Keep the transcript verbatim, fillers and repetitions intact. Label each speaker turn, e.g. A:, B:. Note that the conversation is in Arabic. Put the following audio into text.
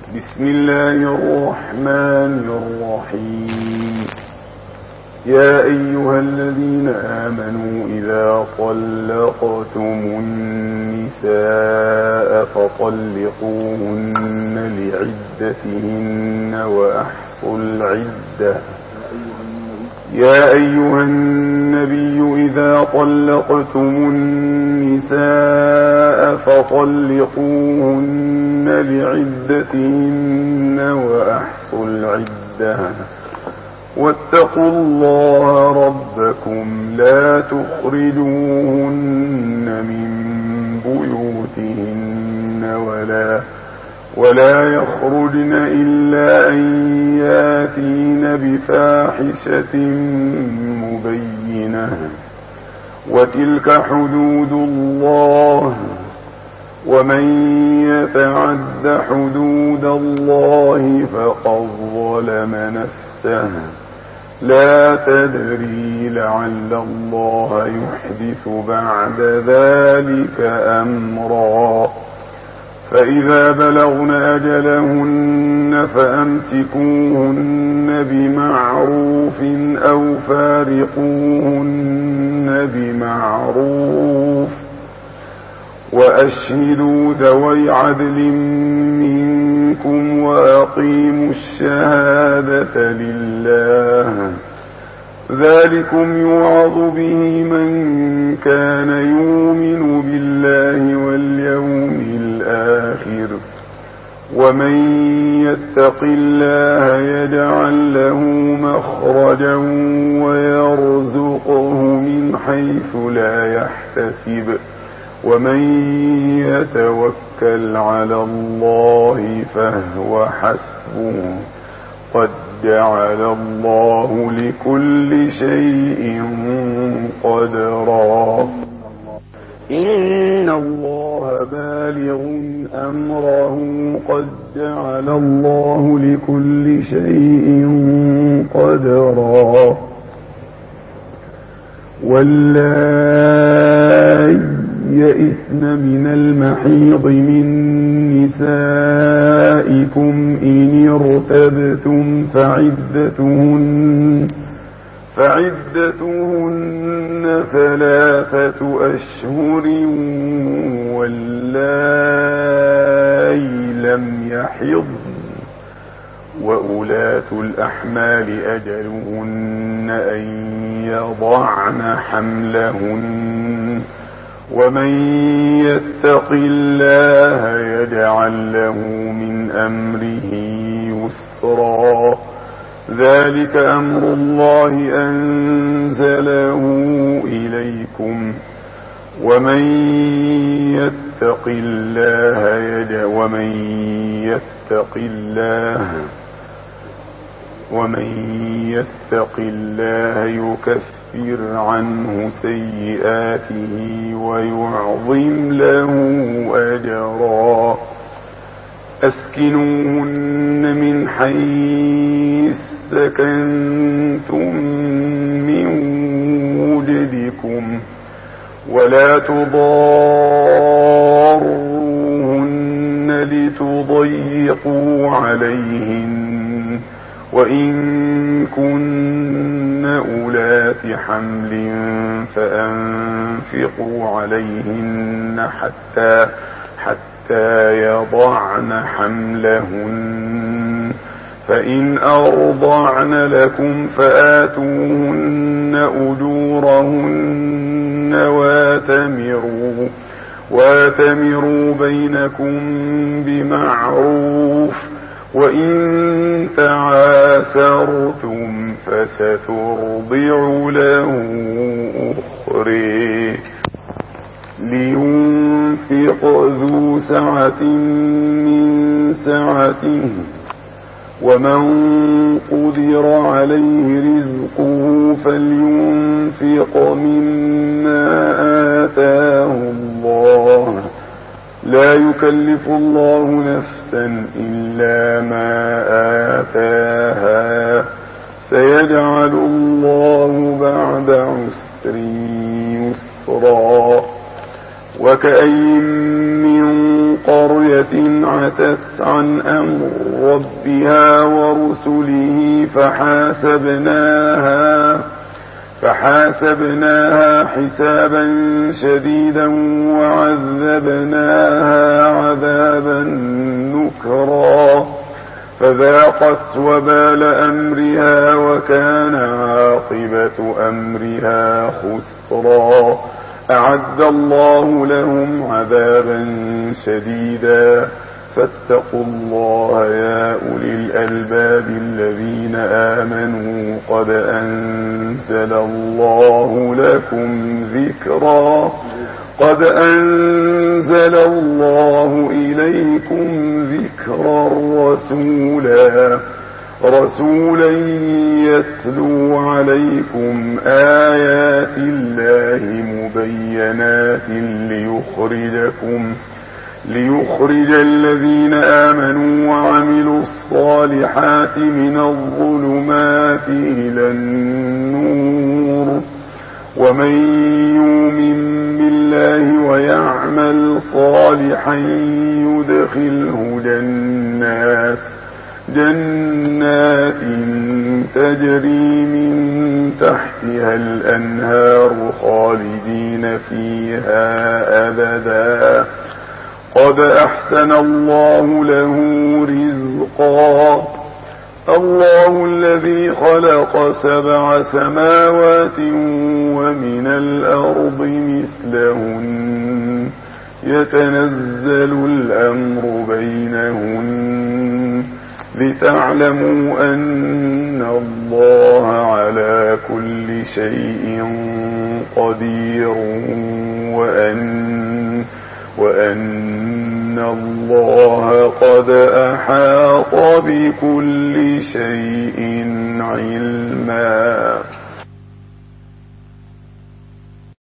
A: بسم الله الرحمن الرحيم. يا أيها الذين آمنوا إذا طلقتم النساء فطلقوهن لعدتهن وأحصوا العدة. يا أيها النبي إذا طلقتم النساء فطلقوهن لعدتهن وأحصوا العدة واتقوا الله ربكم لا تخرجوهن من بيوتهن ولا ولا يخرجن إلا أن ياتين بفاحشة مبينة وتلك حدود الله ومن يتعد حدود الله فقد ظلم نفسه لا تدري لعل الله يحدث بعد ذلك أمرا. فإذا بلغن أجلهن فأمسكوهن بمعروف أو فارقوهن بمعروف وأشهدوا ذوي عدل منكم وأقيموا الشهادة لله ذلكم يوعظ به من كان يؤمن بالله واليوم الآخر ومن يتق الله يجعل له مخرجا ويرزقه من حيث لا يحتسب ومن يتوكل على الله فهو حسبه قد جعل الله لكل شيء قدرا إن الله بالغ أمره قد جعل الله لكل شيء قدرا. واللائي يئسن من المحيض من نسائكم إن ارتبتم فعدتهن فعدتهن ثلاثة أشهر واللائي لم يحضن وأولاة الأحمال أجلهن أن يضعن حملهن ومن يتق الله يجعل له من أمره يسرا ذلك أمر الله أنزله إليكم ومن يتق الله يجعل ومن يتق الله ومن يتق الله يكفر عنه سيئاته ويعظم له أجرا. أسكنوهن من حيث سكنتم من وجدكم ولا تضاروهن لتضيقوا عليهن وإن كن أولات حمل فأنفقوا عليهن حتى حتى يضعن حملهن فإن أرضعن لكم فآتوهن أجورهن واتمروا واتمروا بينكم بمعروف وإن تعاسرتم فسترضع له أخرى. لينفق ذو سعة من سعته ومن قدر عليه رزقه فلينفق مما آتاه الله لا يكلف الله نفسا إلا ما آتاها سيجعل الله بعد عسر يسرا. وكأين من قرية عتت عن أمر ربها ورسله فحاسبناها فحاسبناها حسابا شديدا وعذبناها عذابا نكرا فذاقت وبال أمرها وكان عاقبة أمرها خسرا أعد الله لهم عذابا شديدا فاتقوا الله يا أولي الألباب الذين آمنوا قد أنزل الله لكم ذكرا قد أنزل الله إليكم ذكرا رسولا رسولا يتلو عليكم آيات الله مبينات ليخرجكم ليخرج الذين آمنوا وعملوا الصالحات من الظلمات إلى النور ومن يؤمن بالله ويعمل صالحا يدخله جنات جنات تجري من تحتها الأنهار خالدين فيها أبدا قد أحسن الله له رزقا الله الذي خلق سبع سماوات ومن الأرض مثلهن يتنزل الأمر بينهن لتعلموا أن الله على كل شيء قدير وأن وأن الله قد أحاط بكل شيء علما.